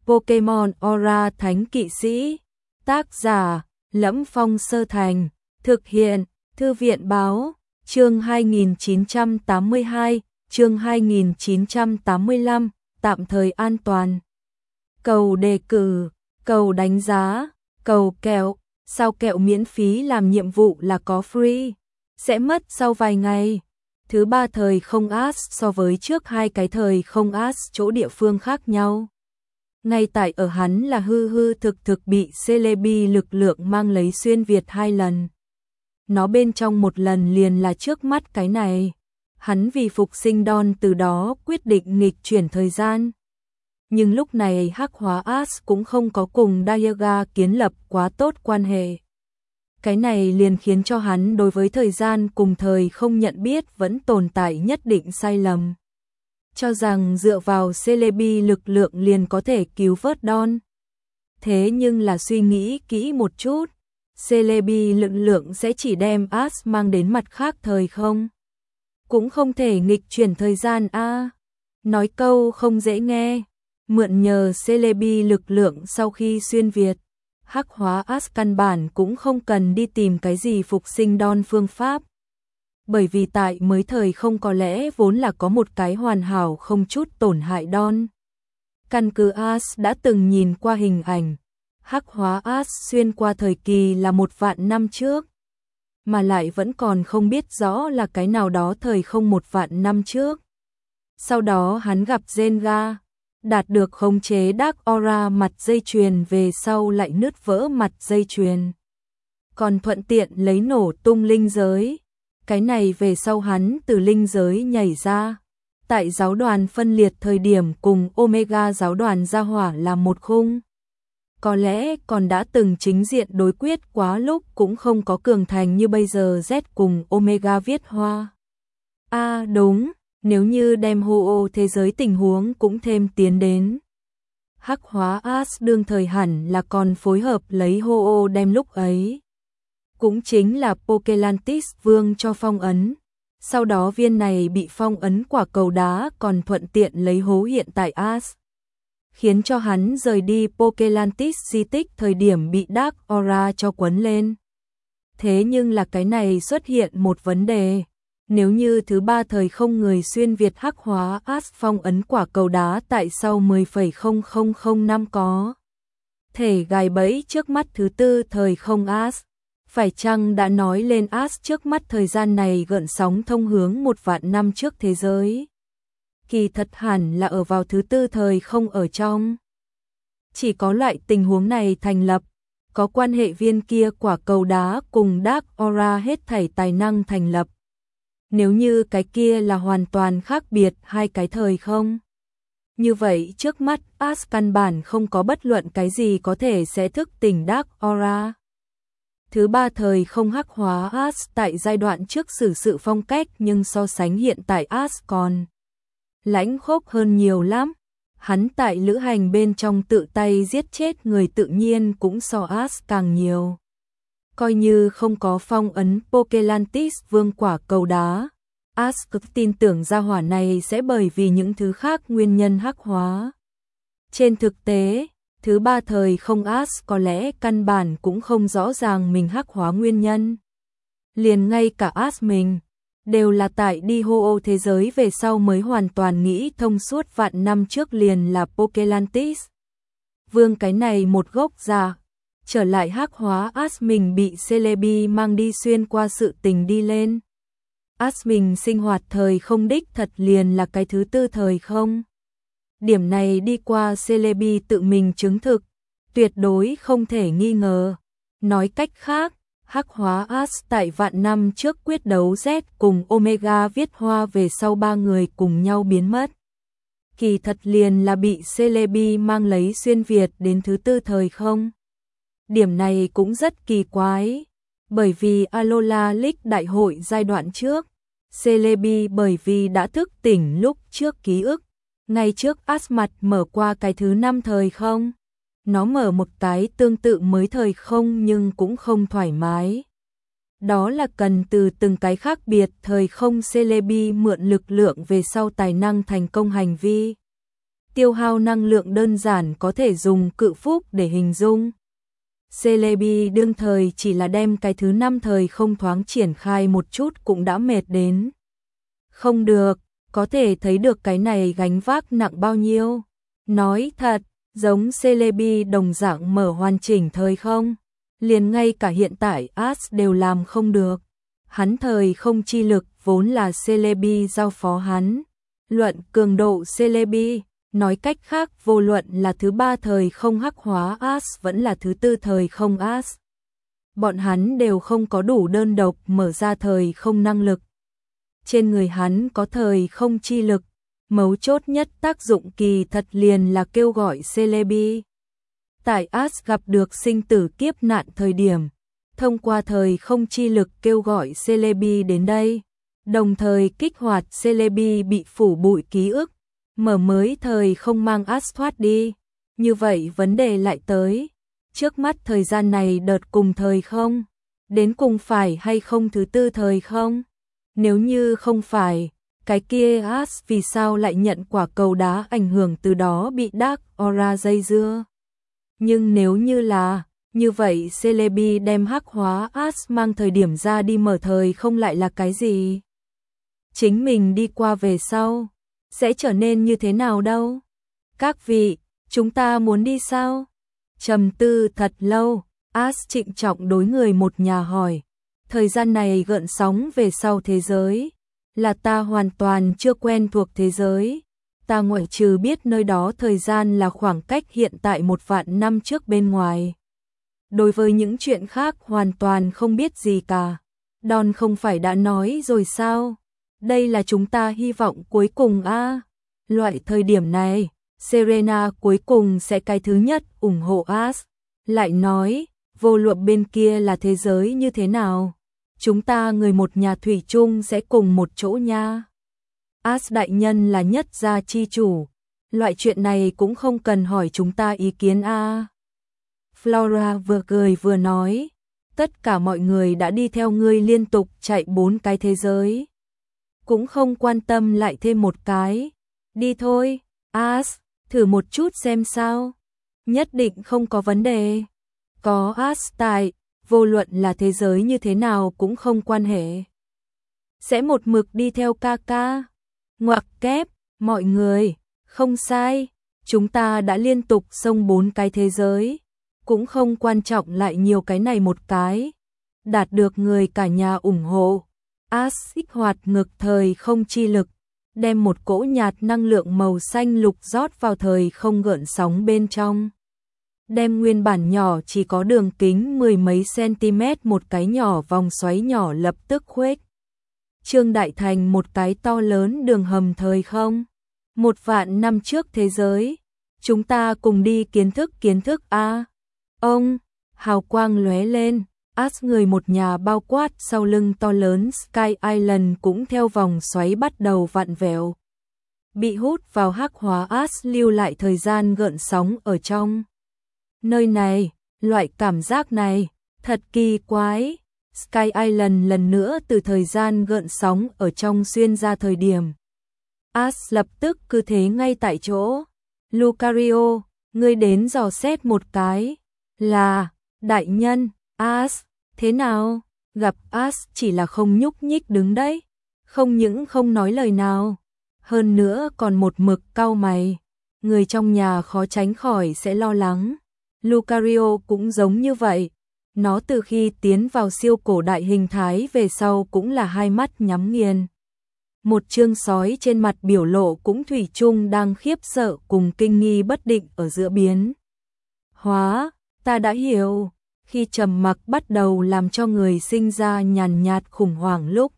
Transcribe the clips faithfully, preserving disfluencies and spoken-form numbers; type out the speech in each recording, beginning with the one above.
Pokemon Aura Thánh Kỵ Sĩ. Tác giả: Lẫm Phong Sơ Thành. Thực hiện: Thư viện Báo. Chương hai nghìn chín trăm tám mươi hai, chương hai nghìn chín trăm tám mươi lăm, tạm thời an toàn. Cầu đề cử, cầu đánh giá, cầu kẹo, sao kẹo miễn phí làm nhiệm vụ là có free, sẽ mất sau vài ngày. Thứ ba thời không ask so với trước hai cái thời không ask chỗ địa phương khác nhau. Ngay tại ở hắn là hư hư thực thực bị Celebi lực lượng mang lấy xuyên Việt hai lần. Nó bên trong một lần liền là trước mắt cái này. Hắn vì phục sinh Don từ đó quyết định nghịch chuyển thời gian. Nhưng lúc này hắc hóa Ash cũng không có cùng Dialga kiến lập quá tốt quan hệ. Cái này liền khiến cho hắn đối với thời gian cùng thời không nhận biết vẫn tồn tại nhất định sai lầm. Cho rằng dựa vào Celebi lực lượng liền có thể cứu vớt Don. Thế nhưng là suy nghĩ kỹ một chút, Celebi lực lượng sẽ chỉ đem Ash mang đến mặt khác thời không. Cũng không thể nghịch chuyển thời gian a. À. Nói câu không dễ nghe, mượn nhờ Celebi lực lượng sau khi xuyên Việt, hắc hóa Ash căn bản cũng không cần đi tìm cái gì phục sinh Don phương pháp. Bởi vì tại mới thời không có lẽ vốn là có một cái hoàn hảo không chút tổn hại Don. Căn cứ Ash đã từng nhìn qua hình ảnh, hắc hóa Ash xuyên qua thời kỳ là một vạn năm trước, mà lại vẫn còn không biết rõ là cái nào đó thời không một vạn năm trước. Sau đó hắn gặp Zenga, đạt được khống chế Dark Aura mặt dây chuyền về sau lại nứt vỡ mặt dây chuyền. Còn thuận tiện lấy nổ tung linh giới. Cái này về sau hắn từ linh giới nhảy ra. Tại giáo đoàn phân liệt thời điểm cùng Omega giáo đoàn ra hỏa là một khung. Có lẽ còn đã từng chính diện đối quyết quá lúc cũng không có cường thành như bây giờ Z cùng Omega viết hoa. A à, đúng, nếu như đem hô ô thế giới tình huống cũng thêm tiến đến. Hắc hóa Ash đương thời hẳn là còn phối hợp lấy hô ô đem lúc ấy. Cũng chính là Pokelantis vương cho phong ấn. Sau đó viên này bị phong ấn quả cầu đá còn thuận tiện lấy hố hiện tại Ash. Khiến cho hắn rời đi Pokelantis di tích thời điểm bị Dark Aura cho quấn lên. Thế nhưng là cái này xuất hiện một vấn đề. Nếu như thứ ba thời không người xuyên Việt hắc hóa Ash phong ấn quả cầu đá tại sau mười phẩy không không không năm có thể gài bẫy trước mắt thứ tư thời không Ash. Phải chăng đã nói lên Ash trước mắt thời gian này gợn sóng thông hướng một vạn năm trước thế giới? Kỳ thật hẳn là ở vào thứ tư thời không ở trong. Chỉ có loại tình huống này thành lập, có quan hệ viên kia quả cầu đá cùng Dark Aura hết thảy tài năng thành lập. Nếu như cái kia là hoàn toàn khác biệt hai cái thời không. Như vậy trước mắt Ash căn bản không có bất luận cái gì có thể sẽ thức tỉnh Dark Aura. Thứ ba thời không hắc hóa Ash tại giai đoạn trước xử sự phong cách nhưng so sánh hiện tại Ash còn lãnh khốc hơn nhiều lắm. Hắn tại lữ hành bên trong tự tay giết chết người tự nhiên cũng so Ash càng nhiều. Coi như không có phong ấn Pokelantis vương quả cầu đá, Ash cực tin tưởng gia hỏa này sẽ bởi vì những thứ khác nguyên nhân hắc hóa. Trên thực tế, thứ ba thời không Ash có lẽ căn bản cũng không rõ ràng mình hắc hóa nguyên nhân. Liền ngay cả Ash mình, đều là tại đi hô ô thế giới về sau mới hoàn toàn nghĩ thông suốt vạn năm trước liền là Pokelantis. Vương cái này một gốc già, trở lại hắc hóa Ash mình bị Celebi mang đi xuyên qua sự tình đi lên. Ash mình sinh hoạt thời không đích thật liền là cái thứ tư thời không. Điểm này đi qua Celebi tự mình chứng thực, tuyệt đối không thể nghi ngờ. Nói cách khác, hắc hóa Ash tại vạn năm trước quyết đấu Z cùng Omega viết hoa về sau ba người cùng nhau biến mất. Kỳ thật liền là bị Celebi mang lấy xuyên Việt đến thứ tư thời không. Điểm này cũng rất kỳ quái, bởi vì Alola League đại hội giai đoạn trước, Celebi bởi vì đã thức tỉnh lúc trước ký ức, ngay trước Ash mặt mở qua cái thứ năm thời không. Nó mở một cái tương tự mới thời không nhưng cũng không thoải mái. Đó là cần từ từng cái khác biệt thời không Celebi mượn lực lượng về sau tài năng thành công hành vi. tiêu hao năng lượng đơn giản có thể dùng cự phúc để hình dung. Celebi đương thời chỉ là đem cái thứ năm thời không thoáng triển khai một chút cũng đã mệt đến. Không được, có thể thấy được cái này gánh vác nặng bao nhiêu. Nói thật, giống Celebi đồng dạng mở hoàn chỉnh thời không, liền ngay cả hiện tại As đều làm không được. Hắn thời không chi lực vốn là Celebi giao phó hắn. Luận cường độ Celebi, nói cách khác vô luận là thứ ba thời không hắc hóa As vẫn là thứ tư thời không As. Bọn hắn đều không có đủ đơn độc mở ra thời không năng lực. Trên người hắn có thời không chi lực, mấu chốt nhất tác dụng kỳ thật liền là kêu gọi Celebi. Tại As gặp được sinh tử kiếp nạn thời điểm, thông qua thời không chi lực kêu gọi Celebi đến đây, đồng thời kích hoạt Celebi bị phủ bụi ký ức, mở mới thời không mang As thoát đi. Như vậy vấn đề lại tới, trước mắt thời gian này đợt cùng thời không, đến cùng phải hay không thứ tư thời không? Nếu như không phải, cái kia As vì sao lại nhận quả cầu đá ảnh hưởng từ đó bị Dark Aura dây dưa? Nhưng nếu như là, như vậy Celebi đem hắc hóa As mang thời điểm ra đi mở thời không lại là cái gì? Chính mình đi qua về sau, sẽ trở nên như thế nào đâu? Các vị, chúng ta muốn đi sao? Trầm tư thật lâu, As trịnh trọng đối người một nhà hỏi. Thời gian này gợn sóng về sau thế giới, là ta hoàn toàn chưa quen thuộc thế giới. Ta ngoại trừ biết nơi đó thời gian là khoảng cách hiện tại một vạn năm trước bên ngoài. Đối với những chuyện khác hoàn toàn không biết gì cả. Đòn không phải đã nói rồi sao? Đây là chúng ta hy vọng cuối cùng a. À? Loại thời điểm này, Serena cuối cùng sẽ cái thứ nhất ủng hộ As. Lại nói, vô luận bên kia là thế giới như thế nào, chúng ta người một nhà thủy chung sẽ cùng một chỗ nha. As đại nhân là nhất gia chi chủ, loại chuyện này cũng không cần hỏi chúng ta ý kiến a. À. Flora vừa cười vừa nói, tất cả mọi người đã đi theo ngươi liên tục chạy bốn cái thế giới, cũng không quan tâm lại thêm một cái. Đi thôi, As, thử một chút xem sao. Nhất định không có vấn đề. Có As tại, vô luận là thế giới như thế nào cũng không quan hệ. Sẽ một mực đi theo ca ca. Ngoặc kép, mọi người, không sai, chúng ta đã liên tục xông bốn cái thế giới, cũng không quan trọng lại nhiều cái này một cái. Đạt được người cả nhà ủng hộ, As kích hoạt ngược thời không chi lực, đem một cỗ nhạt năng lượng màu xanh lục rót vào thời không gợn sóng bên trong. Đem nguyên bản nhỏ chỉ có đường kính mười mấy cm một cái nhỏ vòng xoáy nhỏ lập tức khuếch trương đại thành một cái to lớn đường hầm thời không. Một vạn năm trước thế giới, chúng ta cùng đi kiến thức kiến thức a. Ông, hào quang lóe lên, As người một nhà bao quát sau lưng to lớn Sky Island cũng theo vòng xoáy bắt đầu vặn vẹo. Bị hút vào hắc hóa As lưu lại thời gian gợn sóng ở trong. Nơi này, loại cảm giác này, thật kỳ quái. Sky Island lần nữa từ thời gian gợn sóng ở trong xuyên ra thời điểm. As lập tức cứ thế ngay tại chỗ. Lucario, ngươi đến dò xét một cái. Là, đại nhân, As, thế nào? Gặp As chỉ là không nhúc nhích đứng đấy. Không những không nói lời nào. Hơn nữa còn một mực cau mày. Người trong nhà khó tránh khỏi sẽ lo lắng. Lucario cũng giống như vậy. Nó từ khi tiến vào siêu cổ đại hình thái về sau cũng là hai mắt nhắm nghiền. Một chương sói trên mặt biểu lộ cũng thủy chung đang khiếp sợ cùng kinh nghi bất định ở giữa biến. Hóa, ta đã hiểu, khi trầm mặc bắt đầu làm cho người sinh ra nhàn nhạt khủng hoảng lúc.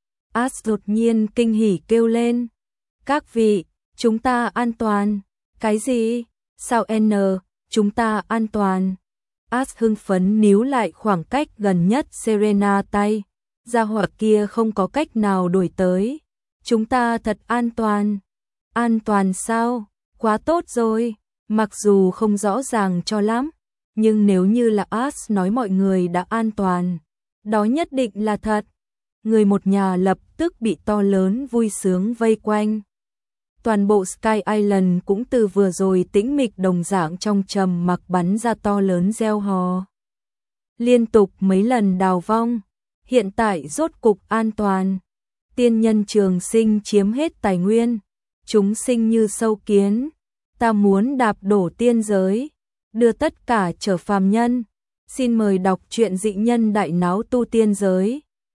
As đột nhiên kinh hỉ kêu lên. Các vị, chúng ta an toàn. Cái gì? Sao N, chúng ta an toàn? As hưng phấn níu lại khoảng cách gần nhất Serena tay. Gia hỏa kia không có cách nào đuổi tới. Chúng ta thật an toàn. An toàn sao? Quá tốt rồi. Mặc dù không rõ ràng cho lắm, nhưng nếu như là As nói mọi người đã an toàn, đó nhất định là thật. Người một nhà lập tức bị to lớn vui sướng vây quanh. Toàn bộ Sky Island cũng từ vừa rồi tĩnh mịch đồng dạng trong trầm mặc bắn ra to lớn reo hò. Liên tục mấy lần đào vong, hiện tại rốt cục an toàn. Tiên nhân trường sinh chiếm hết tài nguyên, chúng sinh như sâu kiến, ta muốn đạp đổ tiên giới, đưa tất cả trở phàm nhân. Xin mời đọc truyện Dị Nhân Đại Náo Tu Tiên Giới.